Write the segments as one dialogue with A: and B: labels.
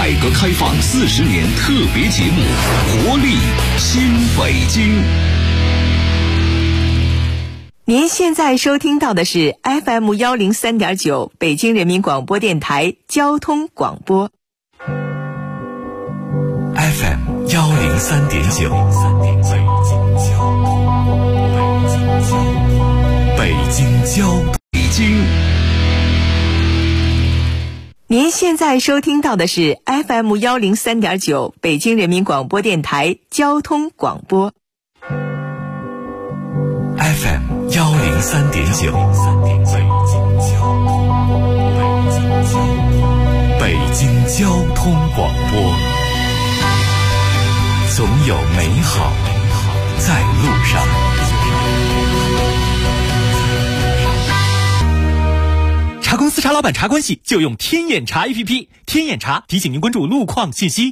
A: 改革开放40年特别节目《活力新北京》。
B: 您现在收听到的是 FM 103.9北京人民广播电台交通广播。
A: FM 103.9，北京交北京。
B: 您现在收听到的是 FM 103.9北京人民广播电台交通广播。
A: FM 103.9，北京交通广播。总有美好在路上。
C: 茶公司茶老板茶关系就用天眼查 APP， 天眼查提醒您关注路况信息。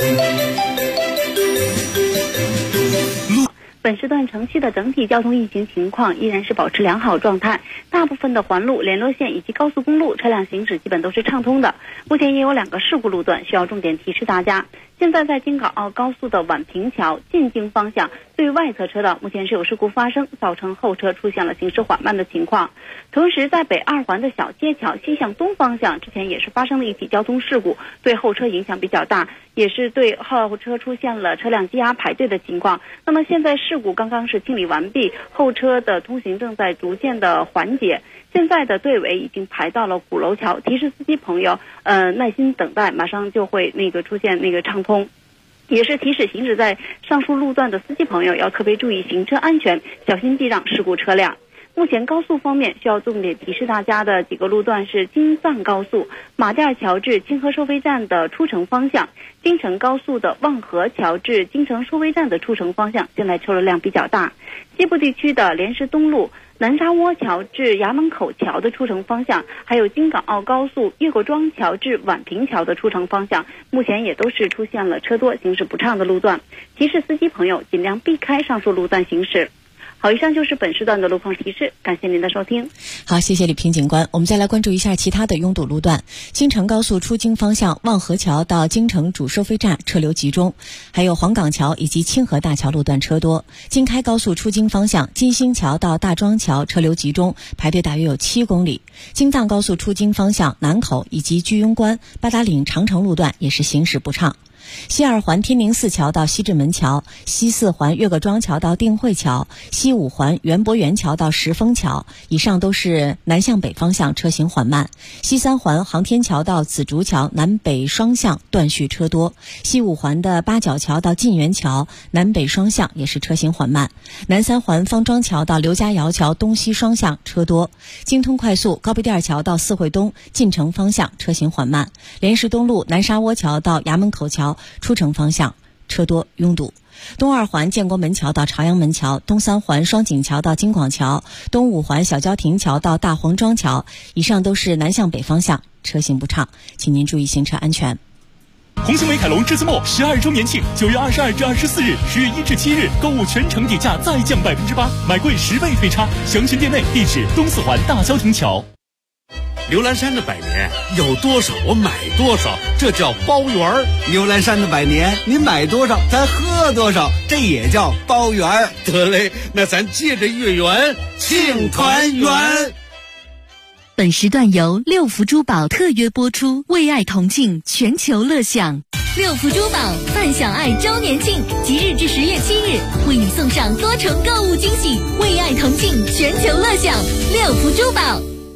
D: 本时段城区的整体交通运行情况依然是保持良好状态，大部分的环路、联络线以及高速公路车辆行驶基本都是畅通的。目前也有2个事故路段需要重点提示大家。现在在京港澳高速的宛平桥进京方向对外侧车道目前是有事故发生，造成后车出现了行驶缓慢的情况。同时在北2环的小街桥西向东方向之前也是发生了一起交通事故，对后车影响比较大，也是对后车出现了车辆积压排队的情况。那么现在事故刚刚是清理完毕，后车的通行正在逐渐的缓解，现在的队尾已经排到了鼓楼桥，提示司机朋友耐心等待，马上就会出现畅通。也是提示行驶在上述路段的司机朋友要特别注意行车安全，小心避让事故车辆。目前高速方面需要重点提示大家的几个路段是京藏高速马甸桥至清河收费站的出城方向，京承高速的望河桥至京承收费站的出城方向现在车流量比较大。西部地区的莲石东路南沙窝桥至衙门口桥的出城方向，还有京港澳高速越过庄桥至宛平桥的出城方向，目前也都是出现了车多行驶不畅的路段，提示司机朋友尽量避开上述路段行驶。好，以上就是本时段的路况提示，感谢您的收听。
E: 好，谢谢李平警官。我们再来关注一下其他的拥堵路段。京承高速出京方向望河桥到京承主收费站车流集中，还有黄岗桥以及清河大桥路段车多。京开高速出京方向金星桥到大庄桥车流集中，排队大约有7公里。京藏高速出京方向南口以及居庸关、八达岭长城路段也是行驶不畅。西2环天宁寺桥到西直门桥，西4环岳各庄桥到定慧桥，西5环园博园桥到石峰桥，以上都是南向北方向车行缓慢。西3环航天桥到紫竹桥南北双向断续车多，西5环的八角桥到晋源桥南北双向也是车行缓慢。南3环方庄桥到刘家窑桥东西双向车多。京通快速高碑店桥到四惠东进城方向车行缓慢。莲石东路南沙窝桥到衙门口桥出城方向车多拥堵。东2环建国门桥到朝阳门桥，东3环双井桥到京广桥，东5环小郊亭桥到大黄庄桥，以上都是南向北方向车行不畅，请您注意行车安全。
C: 红星美凯龙至次末12周年庆，9月22至24日，10月1至7日，购物全程底价再降8%，买贵10倍退差。详询店内，地址东4环大郊亭桥。
F: 刘兰山的百年有多少我买多少，这叫包圆。
G: 刘兰山的百年你买多少咱喝多少，这也叫包圆。
F: 得嘞，那咱借着月圆庆团圆。
H: 本时段由六福珠宝特约播出，为爱同庆，全球乐享。六福珠宝泛享爱周年庆，即日至10月7日，为你送上多重购物惊喜，为爱同庆，全球乐享。六福珠宝。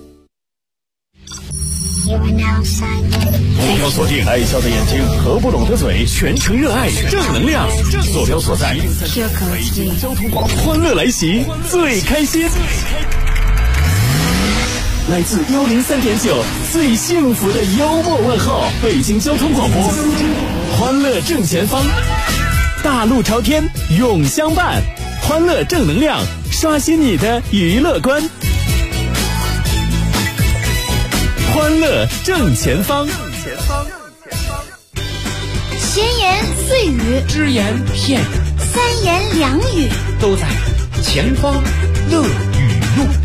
C: 目标锁定爱笑的眼睛和不拢的嘴，全程热爱正能量。坐标所在北京交通广播，欢乐来袭，最开心。来自103.9最幸福的幽默问候，北京交通广播，欢乐正前方，大路朝天永相伴，欢乐正能量，刷新你的娱乐观。欢乐正前方，
I: 闲言碎语，
J: 只言片语，
I: 三言两语，
J: 都在前方乐语录。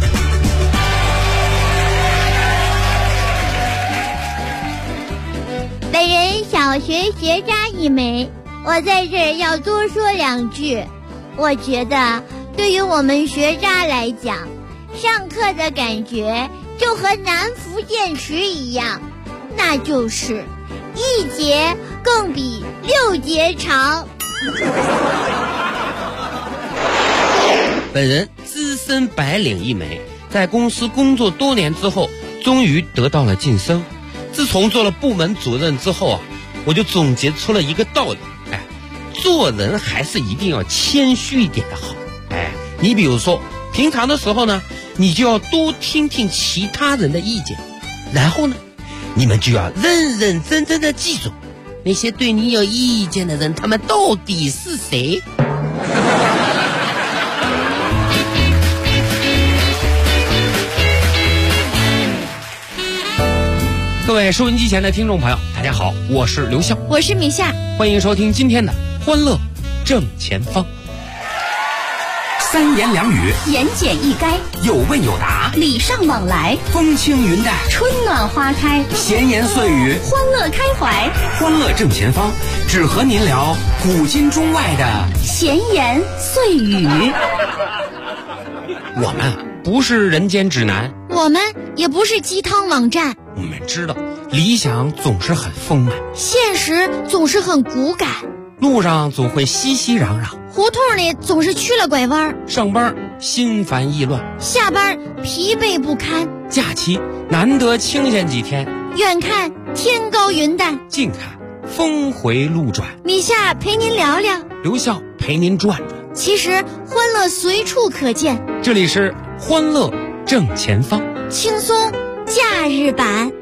I: 本人小小学学渣一枚，我在这儿要多说两句。我觉得对于我们学渣来讲，上课的感觉就和南福电池一样，那就是一节更比6节长。
K: 本人资深白领一枚，在公司工作多年之后，终于得到了晋升。自从做了部门主任之后啊，我就总结出了一个道理，做人还是一定要谦虚一点的好。你比如说平常的时候呢，你就要多听听其他人的意见，然后呢，你们就要认认真真的记住那些对你有意见的人，他们到底是谁。各位收音机前的听众朋友，大家好，我是刘笑，
E: 我是米夏，
K: 欢迎收听今天的欢乐正前方。
A: 三言两语，
H: 言简意赅，
A: 有问有答，
H: 礼尚往来，
A: 风轻云淡，
H: 春暖花开，
A: 闲言碎语，
H: 欢乐开怀。
A: 欢乐正前方，只和您聊古今中外的
H: 闲言碎语。
K: 我们不是人间指南，
I: 我们也不是鸡汤网站，
K: 我们知道理想总是很丰满，
I: 现实总是很骨感，
K: 路上总会熙熙攘攘，
I: 胡同里总是曲了拐弯，
K: 上班心烦意乱，
I: 下班疲惫不堪，
K: 假期难得清闲几天，
I: 远看天高云淡，
K: 近看峰回路转。
I: 米夏陪您聊聊，
K: 刘笑陪您转转，
I: 其实欢乐随处可见。
K: 这里是欢乐正前方，
I: 轻松假日版。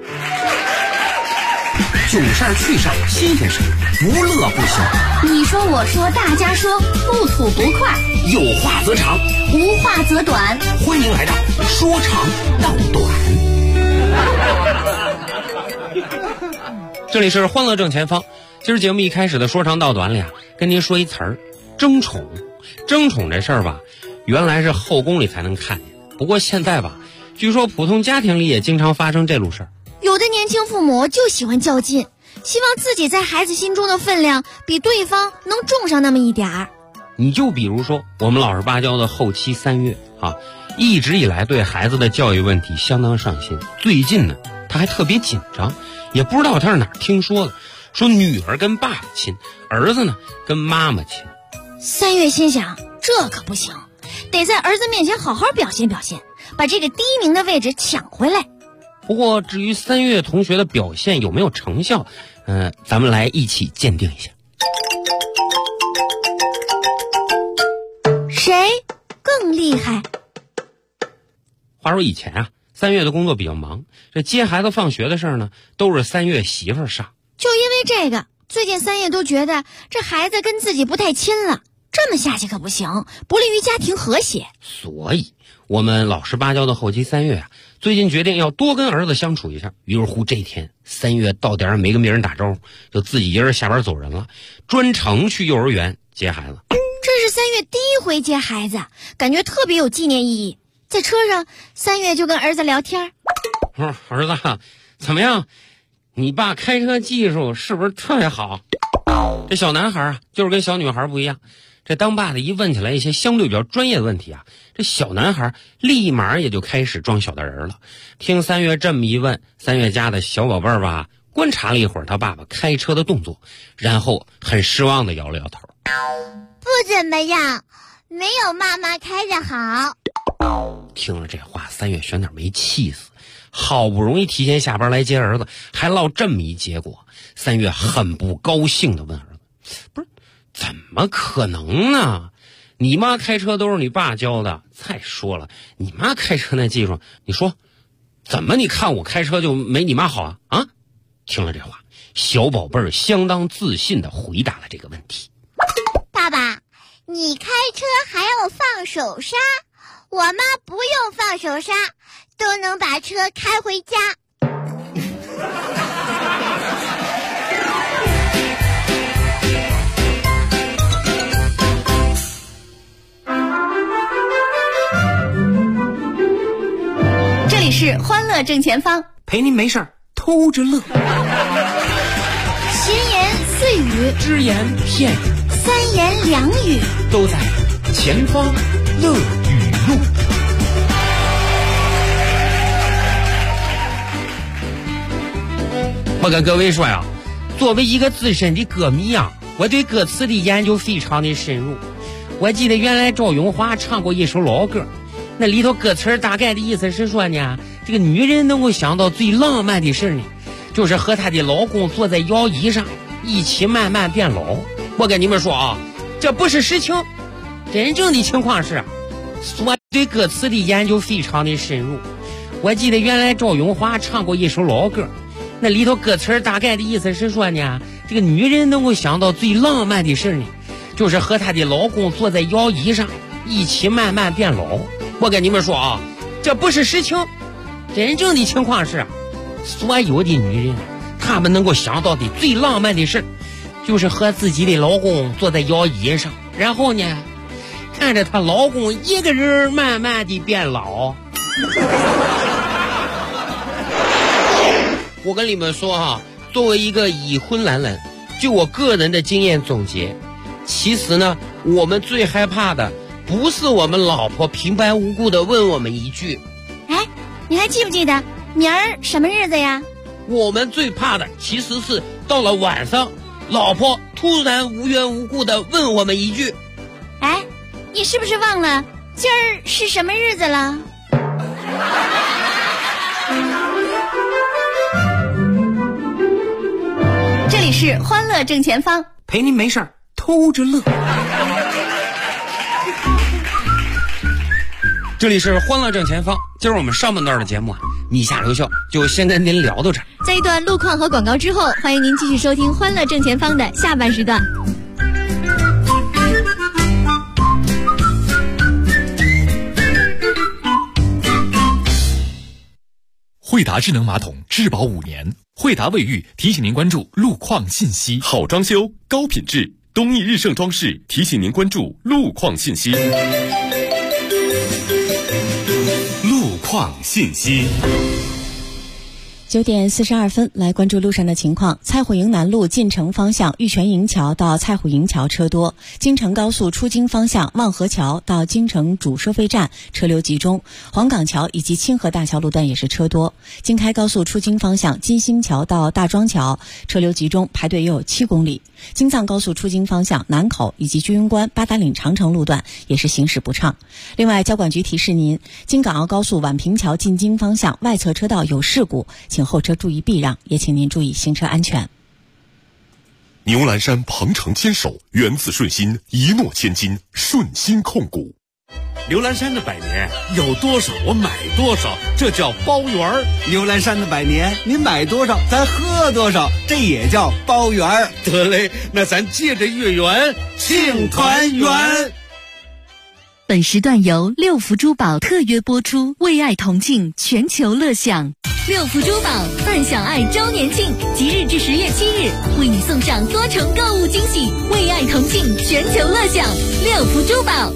A: 囧事儿趣事儿新鲜事儿，不乐不行。
H: 你说我说大家说，不吐不快，
A: 有话则长，
H: 无话则短。
A: 欢迎来到说长道短。
K: 这里是欢乐正前方。今儿节目一开始的说长道短里跟您说一词儿，争宠。争宠这事儿吧，原来是后宫里才能看见，不过现在吧，据说普通家庭里也经常发生这路事儿。
I: 有的年轻父母就喜欢较劲，希望自己在孩子心中的分量比对方能重上那么一点儿。
K: 你就比如说我们老实巴交的后妻3月一直以来对孩子的教育问题相当上心。最近呢，他还特别紧张，也不知道他是哪儿听说的，说女儿跟爸爸亲，儿子呢跟妈妈亲。
I: 3月心想，这可不行，得在儿子面前好好表现表现，把这个第1名的位置抢回来。
K: 不过至于3月同学的表现有没有成效，咱们来一起鉴定一下。
I: 谁更厉害？
K: 话说以前3月的工作比较忙，这接孩子放学的事儿呢，都是3月媳妇儿上。
I: 就因为这个，最近3月都觉得这孩子跟自己不太亲了，这么下去可不行，不利于家庭和谐。
K: 所以我们老实巴交的后期3月最近决定要多跟儿子相处一下。于是乎这天3月到点没跟别人打招呼，就自己一人下班走人了，专程去幼儿园接孩子。
I: 这是3月第1回接孩子，感觉特别有纪念意义。在车上，3月就跟儿子聊天。
K: 儿子，怎么样？你爸开车技术是不是特别好？这小男孩就是跟小女孩不一样，这当爸的一问起来一些相对比较专业的问题这小男孩立马也就开始装小大人了。听3月这么一问，3月家的小宝贝儿吧，观察了一会儿他爸爸开车的动作，然后很失望的摇了摇头。
I: 不怎么样，没有妈妈开得好。
K: 听了这话，3月选点没气死，好不容易提前下班来接儿子，还落这么一结果。3月很不高兴的问儿子，不是，怎么可能呢？你妈开车都是你爸教的，再说了，你妈开车那技术，你说怎么你看我开车就没你妈好啊？听了这话，小宝贝儿相当自信的回答了这个问题。
I: 爸爸，你开车还要放手刹，我妈不用放手刹都能把车开回家。
H: 这里是欢乐正前方，
A: 陪您没事偷着乐。
I: 闲言语、
J: 只言片语、
I: 三言两语，
J: 都在前方乐语录。
K: 我跟各位说呀，作为一个资深的歌迷啊，我对歌词的研究非常的深入。我记得原来赵咏华唱过一首老歌，那里头歌词大概的意思是说呢，这个女人能够想到最浪漫的事呢，就是和她的老公坐在摇椅上，一起慢慢变老。我跟你们说啊，这不是实情，真正的情况是，我对歌词的研究非常的深入。我记得原来赵咏华唱过一首老歌，那里头歌词大概的意思是说呢，这个女人能够想到最浪漫的事呢，就是和她的老公坐在摇椅上，一起慢慢变老。我跟你们说啊，这不是实情，真正的情况是，所有的女人她们能够想到的最浪漫的事，就是和自己的老公坐在摇椅上，然后呢，看着她老公一个人慢慢的变老。我跟你们说啊，作为一个已婚男人，就我个人的经验总结，其实呢，我们最害怕的不是我们老婆平白无故的问我们一句，
I: 哎，你还记不记得明儿什么日子呀？
K: 我们最怕的其实是到了晚上，老婆突然无缘无故的问我们一句，
I: 哎，你是不是忘了今儿是什么日子了？
H: 这里是欢乐正前方，
J: 陪您没事儿偷着乐。
K: 这里是欢乐正前方，今儿我们上半段的节目啊，米下留校就先跟您聊到这儿。
H: 在一段路况和广告之后，欢迎您继续收听欢乐正前方的下半时段。
L: 惠达智能马桶质保5年，惠达卫浴提醒您关注路况信息。
M: 好装修，高品质，东益日盛装饰提醒您关注路况信息。路况信息。
E: 9点42分，来关注路上的情况。蔡虎营南路进城方向玉泉营桥到蔡虎营桥车多，京承高速出京方向望河桥到京承主收费站车流集中，黄岗桥以及清河大桥路段也是车多。京开高速出京方向金星桥到大庄桥车流集中，排队约有7公里。京藏高速出京方向南口以及居庸关八达岭长城路段也是行驶不畅。另外，交管局提示您，京港澳高速宛平桥进京方向外侧车道有事故，请后车注意避让，也请您注意行车安全。
M: 牛栏山鹏程坚守，源自顺心，一诺千金，顺心控股。
F: 牛栏山的百年有多少我买多少，这叫包圆儿。
G: 牛栏山的百年，您买多少咱喝多少，这也叫包圆儿。
F: 得嘞，那咱借着月圆庆团圆。
H: 本时段由六福珠宝特约播出，为爱同庆，全球乐享。六福珠宝泛享爱周年庆，即日至10月7日，为你送上多重购物惊喜，为爱同庆，全球乐享。六福珠宝。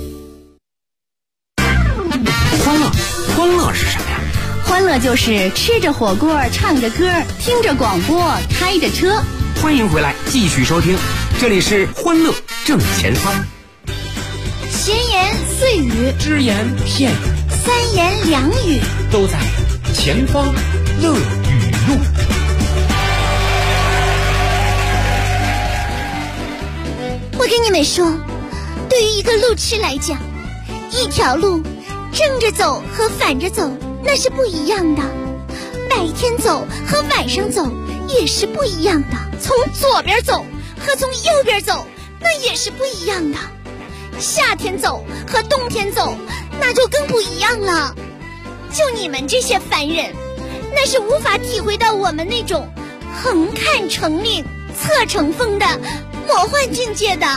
J: 欢乐是什么呀？
H: 欢乐就是吃着火锅，唱着歌，听着广播，开着车。
J: 欢迎回来，继续收听，这里是欢乐正前方。
I: 闲言碎语，
J: 只言片语，
I: 三言两语，
J: 都在前方乐语录。
I: 我跟你们说，对于一个路痴来讲，一条路正着走和反着走那是不一样的，白天走和晚上走也是不一样的，从左边走和从右边走那也是不一样的，夏天走和冬天走那就更不一样了。就你们这些凡人，那是无法体会到我们那种横看成岭侧成峰的魔幻境界的。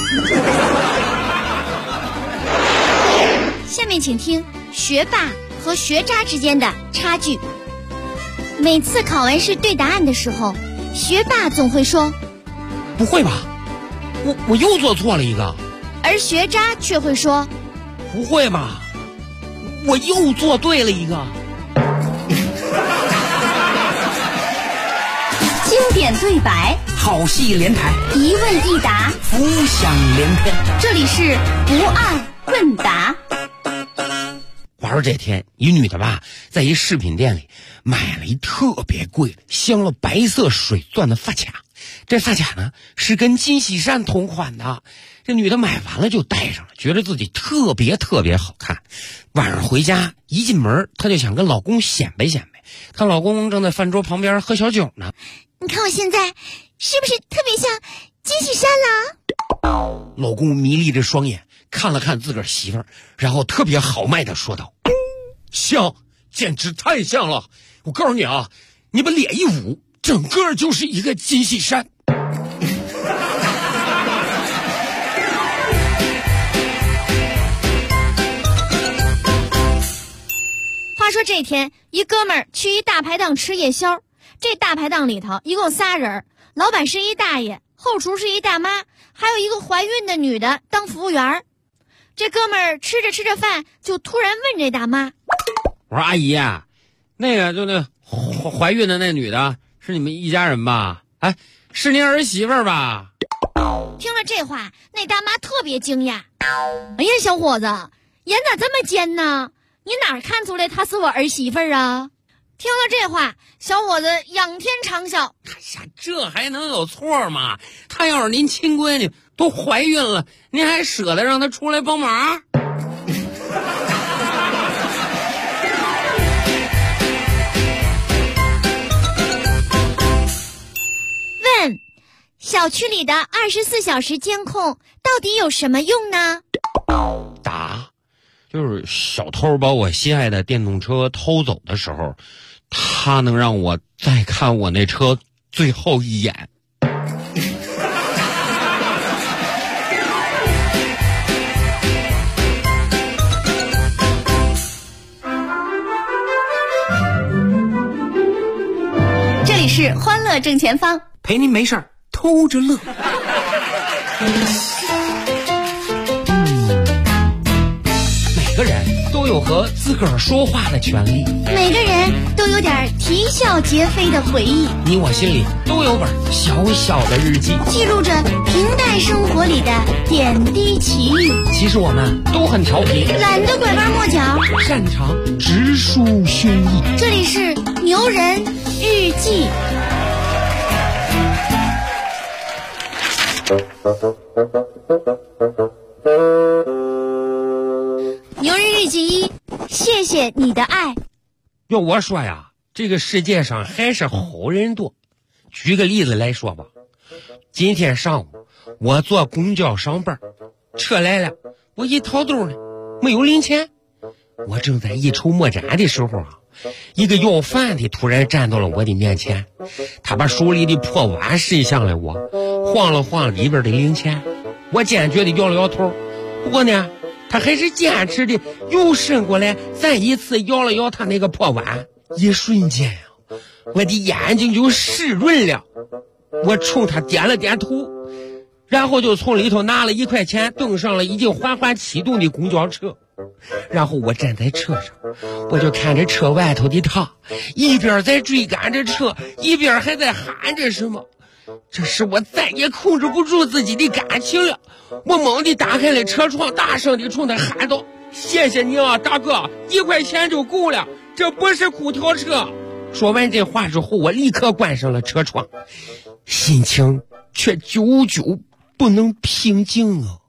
I: 下面请听学霸和学渣之间的差距。每次考完试对答案的时候，学霸总会说：“
K: 不会吧，我又做错了一个。”
I: 而学渣却会说：“
K: 不会吧，我又做对了一个。”
H: 经典对白，
J: 好戏连台，
H: 一问一答，
J: 浮想联翩。
H: 这里是不二问答。
K: 话说这天，一女的吧，在一饰品店里买了一特别贵的镶了白色水钻的发卡。这发卡呢是跟金喜善同款的。这女的买完了就戴上了，觉得自己特别好看。晚上回家一进门，她就想跟老公显摆显摆。她老公正在饭桌旁边喝小酒呢。
I: 你看我现在是不是特别像金喜善了？
K: 老公迷离着双眼看了看自个儿媳妇儿，然后特别豪迈地说道：像，简直太像了！我告诉你啊，你把脸一捂，整个就是一个金喜善。
H: 话说这天，一哥们儿去一大排档吃夜宵，这大排档里头一共仨人，老板是一大爷，后厨是一大妈，还有一个怀孕的女的当服务员。这哥们儿吃着饭，就突然问这大妈：
K: 我说阿姨啊，那个就那怀孕的那女的是你们一家人吧？哎，是您儿媳妇吧？
H: 听了这话，那大妈特别惊讶。哎呀，小伙子，眼咋这么尖呢？你哪看出来她是我儿媳妇啊？听了这话，小伙子仰天长啸：
K: 哎呀，这还能有错吗？她要是您亲闺女，都怀孕了，您还舍得让她出来帮忙？
I: 问：小区里的24小时监控到底有什么用呢？
K: 答：就是小偷把我心爱的电动车偷走的时候，他能让我再看我那车最后一眼。
H: 这里是欢乐正前方，
J: 陪您没事儿偷着乐。
K: 每个人都有和自个儿说话的权利，
I: 每个人都有点啼笑皆非的回忆，
K: 你我心里都有本小小的日记，
I: 记录着平淡生活里的点滴奇遇。
K: 其实我们都很调皮，
I: 懒得拐弯抹角，
K: 擅长直抒胸臆。
I: 这里是牛人日记。牛人日记1，谢谢你的爱。
K: 要我说呀，这个世界上还是好人多。举个例子来说吧，今天上午我坐公交上班，车来了，我一掏兜呢，没有零钱。我正在一筹莫展的时候啊，一个要饭的突然站到了我的面前，他把手里的破碗伸向了我，晃了晃里边的零钱。我坚决的摇了摇头，不过呢，他还是坚持的又伸过来，再一次摇了摇他那个破碗。一瞬间啊，我的眼睛就湿润了。我冲他点了点头，然后就从里头拿了1块钱，登上了已经缓缓启动的公交车。然后我站在车上，我就看着车外头的他，一边在追赶着车，一边还在喊着什么。这时我再也控制不住自己的感情了，我猛地打开了车窗，大声地冲他喊道：谢谢你啊，大哥，1块钱就够了，这不是空调车。说完这话之后，我立刻关上了车窗，心情却久久不能平静啊。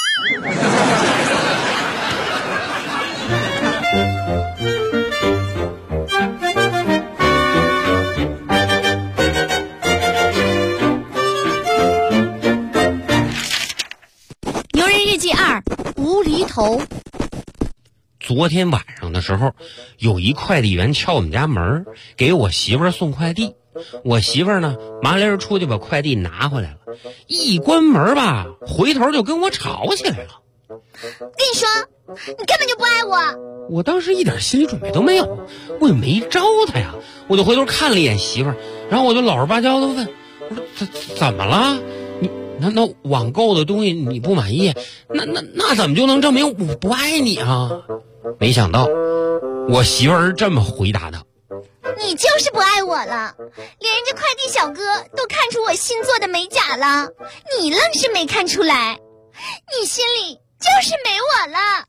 H: 牛人日记2，无厘头。
K: 昨天晚上的时候，有一快递员敲我们家门，给我媳妇儿送快递。我媳妇儿呢，麻利儿出去把快递拿回来了，一关门吧，回头就跟我吵起来了。
I: 跟你说，你根本就不爱我。
K: 我当时一点心理准备都没有，我也没招他呀，我就回头看了一眼媳妇儿，然后我就老实巴交的问，我说怎么了？你难道网购的东西你不满意？那怎么就能证明我不爱你啊？没想到我媳妇儿是这么回答的：
I: 你就是不爱我了，连人家快递小哥都看出我新做的美甲了，你愣是没看出来，你心里就是没我了。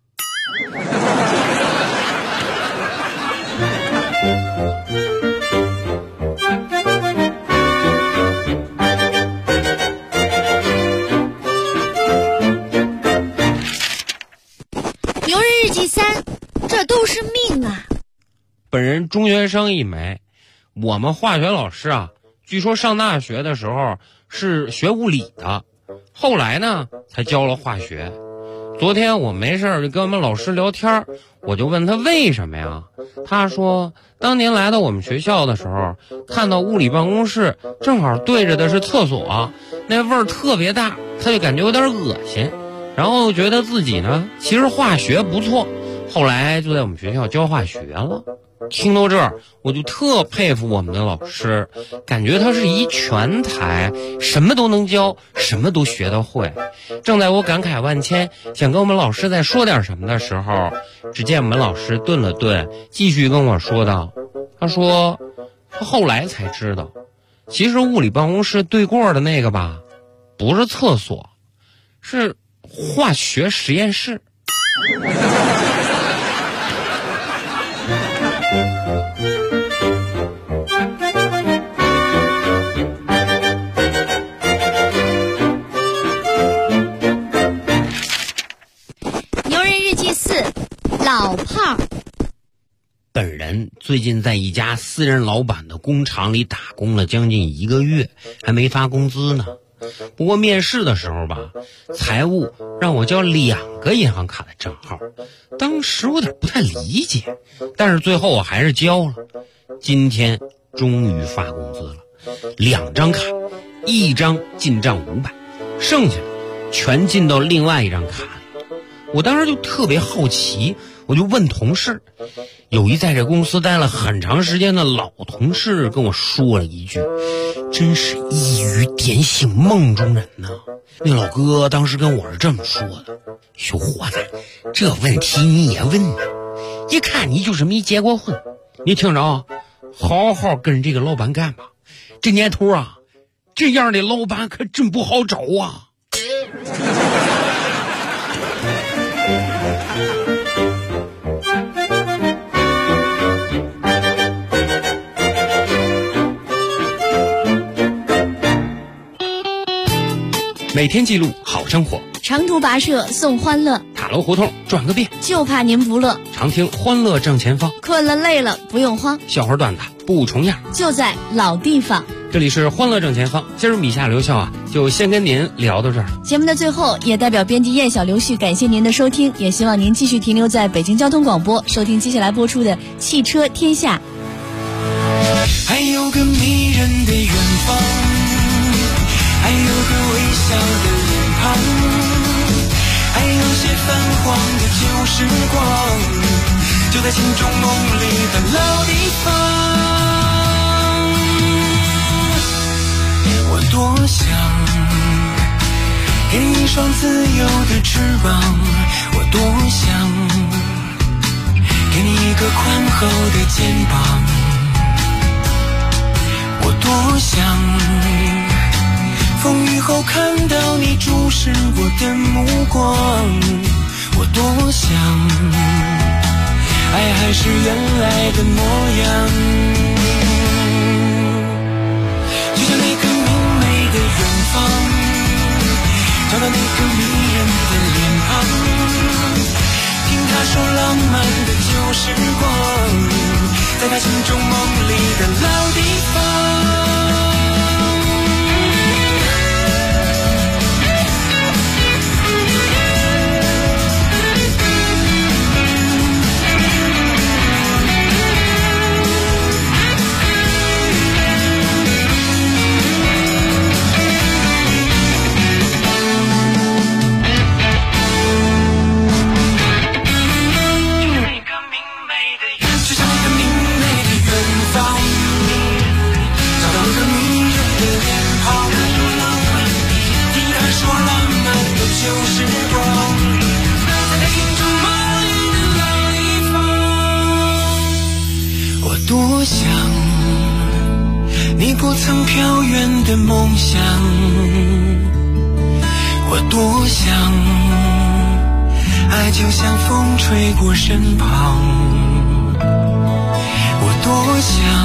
H: 牛人日记3，这都是命啊！
K: 本人中学生一枚，我们化学老师啊，据说上大学的时候是学物理的，后来呢才教了化学。昨天我没事就跟我们老师聊天，我就问他为什么呀？他说当年来到我们学校的时候，看到物理办公室正好对着的是厕所，那味儿特别大，他就感觉有点恶心，然后觉得自己呢其实化学不错，后来就在我们学校教化学了。听到这儿，我就特佩服我们的老师，感觉他是一全才，什么都能教，什么都学得会。正在我感慨万千，想跟我们老师再说点什么的时候，只见我们老师顿了顿，继续跟我说道，他说他后来才知道，其实物理办公室对过的那个吧，不是厕所，是化学实验室。
H: 牛人日记4，老炮儿。
K: 本人最近在一家私人老板的工厂里打工了将近1个月，还没发工资呢。不过面试的时候吧，财务让我交2个银行卡的账号，当时我有点不太理解，但是最后我还是交了。今天终于发工资了，2张卡，一张进账500，剩下的全进到另外一张卡里。我当时就特别好奇，我就问同事，有一在这公司待了很长时间的老同事跟我说了一句，真是一语点醒梦中人呢。那老哥当时跟我是这么说的，小伙子，这问题你也问呢，一看你就是没结过婚，你听着啊，好好跟这个老板干吧，这年头啊，这样的老板可真不好找啊。每天记录好生活，
H: 长途跋涉送欢乐，
K: 塔楼胡同转个遍，
H: 就怕您不乐。
K: 常听欢乐正前方，
H: 困了累了不用慌，
K: 笑话段子不重样，
H: 就在老地方。
K: 这里是欢乐正前方，今儿米夏刘笑啊，就先跟您聊到这儿。
H: 节目的最后，也代表编辑燕小刘旭感谢您的收听，也希望您继续停留在北京交通广播，收听接下来播出的《汽车天下》。
N: 还有个迷人的远方，还有个微笑的脸庞，还有些泛黄的旧时光，就在心中梦里的老地方。我多想给你一双自由的翅膀，我多想给你一个宽厚的肩膀，我多想风雨后看到你注视我的目光，我多想爱还是原来的模样，就像那个明媚的远方，找到那个迷人的脸庞，听他说浪漫的旧时光，在他心中梦里的老地方。 曾飘远的梦想，我多想，爱就像风吹过身旁，我多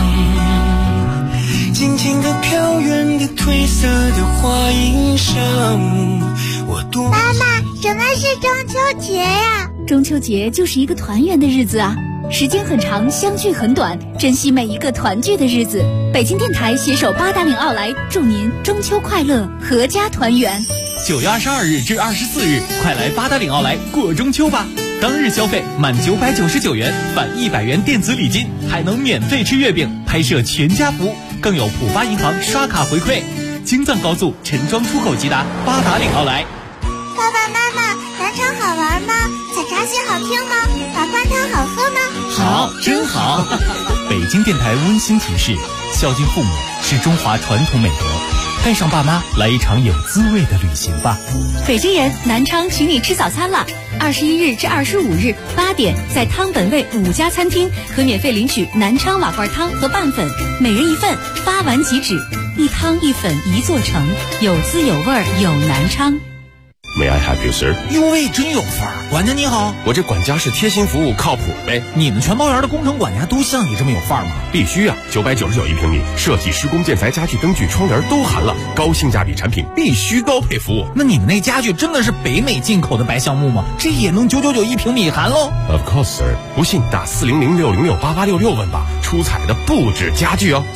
N: 想，静静地飘远的褪色的花衣裳，我多。
I: 妈妈，什么是中秋节呀？
H: 中秋节就是一个团圆的日子啊，时间很长，相聚很短，珍惜每一个团聚的日子。北京电台携手八达岭奥莱，祝您中秋快乐，阖家团圆。
C: 9月22日至24日，快来八达岭奥莱过中秋吧！当日消费满999元返100元电子礼金，还能免费吃月饼，拍摄全家福，更有浦发银行刷卡回馈。京藏高速陈庄出口即达八达岭奥莱。
I: 爸爸妈妈，南昌好玩吗？采茶戏好听吗？瓦罐汤好喝吗？
C: 好，真好。北京电台温馨提示：孝敬父母是中华传统美德，带上爸妈来一场有滋味的旅行吧。
H: 北京人，南昌请你吃早餐了。21日至25日8点，在汤本味5家餐厅可免费领取南昌瓦罐汤和拌粉，每人1份，发完即止。一汤一粉一座城，有滋有味有南昌。
M: May I help you, sir？
O: 哟喂，真有范儿！管家你好，
M: 我这管家是贴心服务，靠谱呗。
O: 你们全包园的工程管家都像你这么有范儿吗？
M: 必须啊！999一平米，设计、施工、建材、家具、灯具、窗帘都含了，高性价比产品，必须高配服务。
O: 那你们那家具真的是北美进口的白橡木吗？这也能999一平米含喽
M: ？Of course, sir。不信打400-606-8866问吧，出彩的不止家具哦。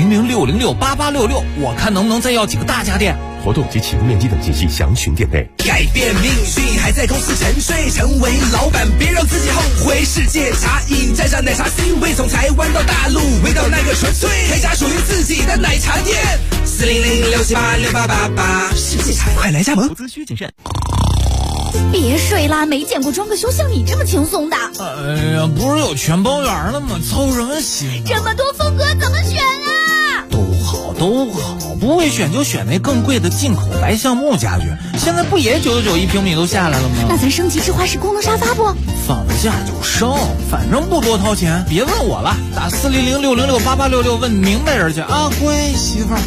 O: 400-606-8866，我看能不能再要几个大家电。
M: 活动及起步面积等信息详询店内。
P: 改变命运还在公司沉睡，成为老板别让自己后悔。世界茶饮沾上奶茶 C 味，从台湾到大陆，味道那个纯粹，开家属于自己的奶茶店。400-678-6888，世界茶快来加盟。
C: 投资需谨慎。
H: 别睡啦，没见过装个修像你这么轻松的。
O: 哎呀，不是有全包园了吗？凑什么心？
H: 这么多风格怎么选啊？
O: 都好，不会选就选那更贵的进口白橡木家具。现在不也999一平米都下来了吗？
H: 那咱升级智花式功能沙发不？
O: 放了假就升，反正不多掏钱。别问我了，打400-606-8866问明白人去啊！乖媳妇儿。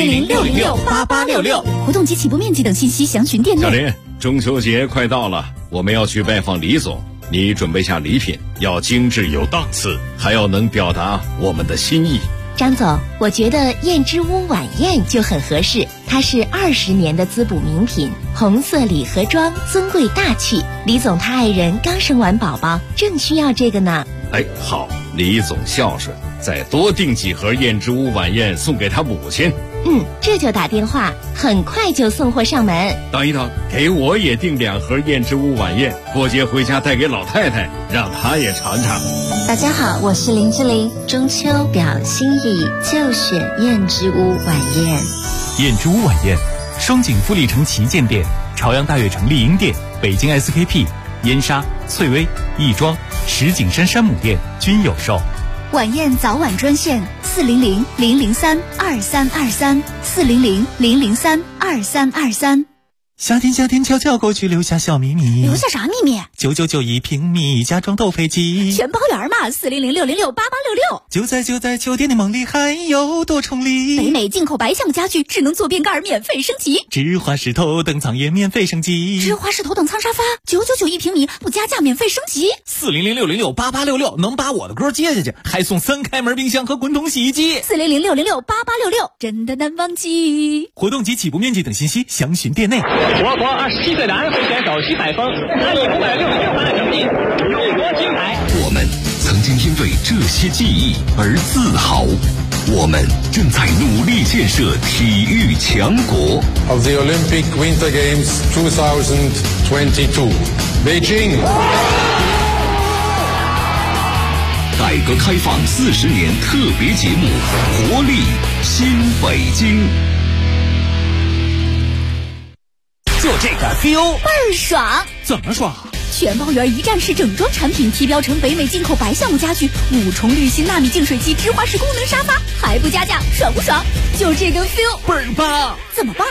H: 400-606-8866，活动及起步面积等信息详询店内。
Q: 小林，中秋节快到了，我们要去拜访李总，你准备下礼品，要精致有档次，还要能表达我们的心意。
R: 张总，我觉得燕之屋晚宴就很合适，它是20年的滋补名品，红色礼盒装，尊贵大气。李总他爱人刚生完宝宝，正需要这个呢。
Q: 哎，好，李总孝顺，再多订几盒燕之屋晚宴送给他母亲。
R: 这就打电话，很快就送货上门。
Q: 等一等，给我也订2盒燕之屋晚宴，过节回家带给老太太，让她也尝尝。
R: 大家好，我是林志玲，中秋表心意就选燕之屋晚宴。
C: 燕之屋晚宴，双井富力城旗舰店、朝阳大悦城丽婴店、北京 SKP、燕莎、翠微、亦庄、石景山山姆店均有售。
H: 晚宴早晚专线400-003-2323，400-003-2323。
C: 夏天悄悄过去，留下小秘密。
H: 留下啥秘密
C: ？999一平米，家装都飞机。
H: 全包圆嘛，400-606-8866。
C: 就在秋天的梦里，还有多重礼。
H: 北美进口白橡木家具，智能坐便盖免费升级。
C: 芝华士头等舱也免费升级。
H: 芝华士头等舱沙发999一平米，不加价免费升级。
O: 400-606-8866，能把我的歌接下去，还送3开门冰箱和滚筒洗衣机。
H: 400-606-8866，真的难忘记。
C: 活动及起步面积等信息详询店内。
S: 我国27岁的安徽选手徐海峰，他以566分的成绩勇夺金牌。
A: 我们曾经因为这些记忆而自豪，我们正在努力建设体育强国。
T: Of the Olympic Winter Games 2022, Beijing。
A: 改革开放40年特别节目，活力新北京。
O: 就这个 feel
H: 倍儿爽！
O: 怎么爽？
H: 全包圆一站式整装产品，提标成北美进口白橡木家具，5重滤芯纳米净水器，芝华士功能沙发，还不加价，爽不爽？就这个 feel
O: 倍儿棒！
H: 怎么棒？